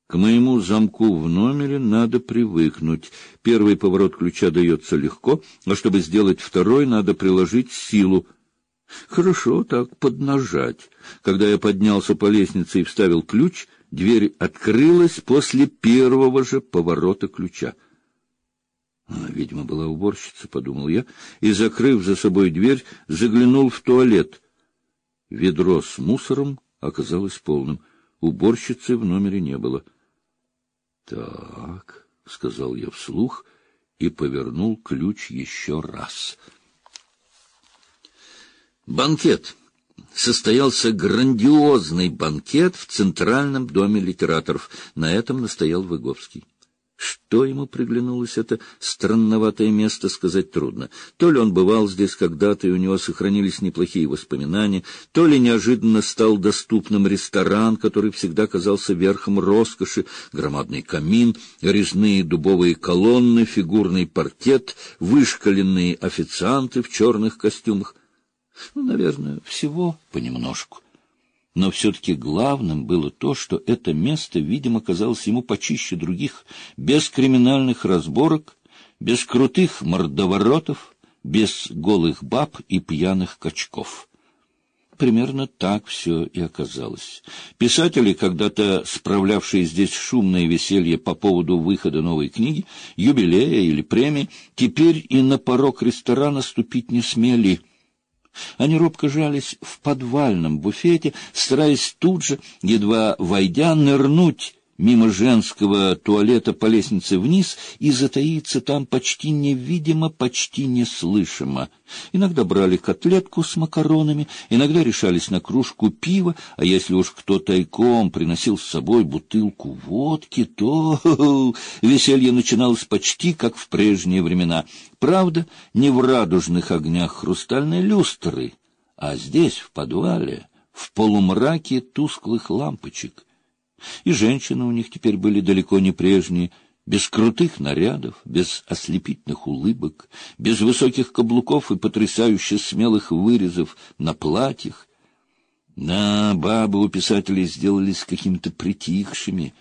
К моему замку в номере надо привыкнуть. Первый поворот ключа дается легко, а чтобы сделать второй, надо приложить силу. Хорошо так поднажать. Когда я поднялся по лестнице и вставил ключ, дверь открылась после первого же поворота ключа. Видимо, была уборщица, подумал я, и, закрыв за собой дверь, заглянул в туалет. Ведро с мусором оказалось полным. Уборщицы в номере не было. Так, — сказал я вслух и повернул ключ еще раз. Банкет. Состоялся грандиозный банкет в Центральном доме литераторов. На этом настоял Выговский. Что ему приглянулось это странноватое место, сказать трудно. То ли он бывал здесь когда-то, и у него сохранились неплохие воспоминания, то ли неожиданно стал доступным ресторан, который всегда казался верхом роскоши, громадный камин, резные дубовые колонны, фигурный паркет, вышкаленные официанты в черных костюмах. Наверное, всего понемножку. Но все-таки главным было то, что это место, видимо, казалось ему почище других, без криминальных разборок, без крутых мордоворотов, без голых баб и пьяных качков. Примерно так все и оказалось. Писатели, когда-то справлявшие здесь шумное веселье по поводу выхода новой книги, юбилея или премии, теперь и на порог ресторана ступить не смели. Они робко жались в подвальном буфете, стараясь тут же, едва войдя, нырнуть мимо женского туалета по лестнице вниз и затаиться там почти невидимо, почти неслышимо. Иногда брали котлетку с макаронами, иногда решались на кружку пива, а если уж кто тайком приносил с собой бутылку водки, то веселье начиналось почти как в прежние времена. Правда, не в радужных огнях хрустальной люстры, а здесь, в подвале, в полумраке тусклых лампочек. И женщины у них теперь были далеко не прежние, без крутых нарядов, без ослепительных улыбок, без высоких каблуков и потрясающе смелых вырезов на платьях. Да, бабы у писателей сделались какими-то притихшими,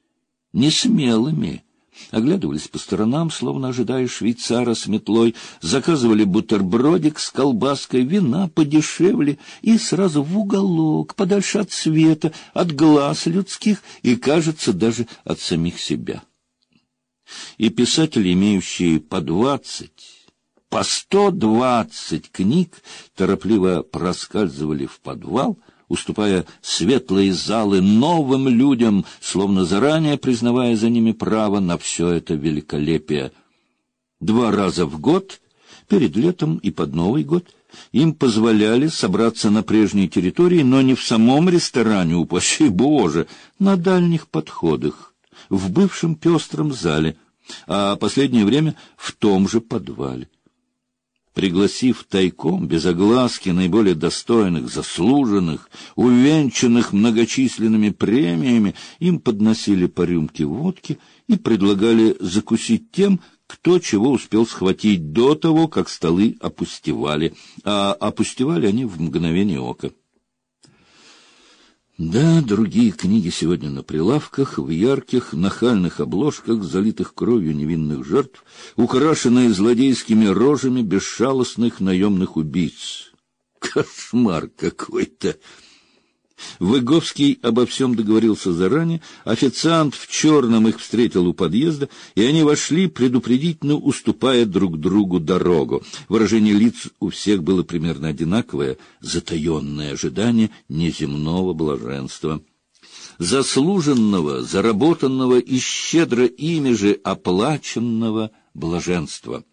несмелыми, оглядывались по сторонам, словно ожидая швейцара с метлой, заказывали бутербродик с колбаской, вина подешевле и сразу в уголок, подальше от света, от глаз людских и, кажется, даже от самих себя. И писатели, имеющие по 20, по 120 книг, торопливо проскальзывали в подвал, уступая светлые залы новым людям, словно заранее признавая за ними право на все это великолепие. 2 раза в год, перед летом и под Новый год, им позволяли собраться на прежней территории, но не в самом ресторане, упаси Боже, на дальних подходах, в бывшем пестром зале, а последнее время в том же подвале. Пригласив тайком, без огласки, наиболее достойных, заслуженных, увенчанных многочисленными премиями, им подносили по рюмке водки и предлагали закусить тем, кто чего успел схватить до того, как столы опустевали, а опустевали они в мгновение ока. Да, другие книги сегодня на прилавках, в ярких, нахальных обложках, залитых кровью невинных жертв, украшенные злодейскими рожами безшалостных наемных убийц. Кошмар какой-то! Выговский обо всем договорился заранее, официант в черном их встретил у подъезда, и они вошли, предупредительно уступая друг другу дорогу. Выражение лиц у всех было примерно одинаковое, затаенное ожидание неземного блаженства. Заслуженного, заработанного и щедро ими же оплаченного блаженства.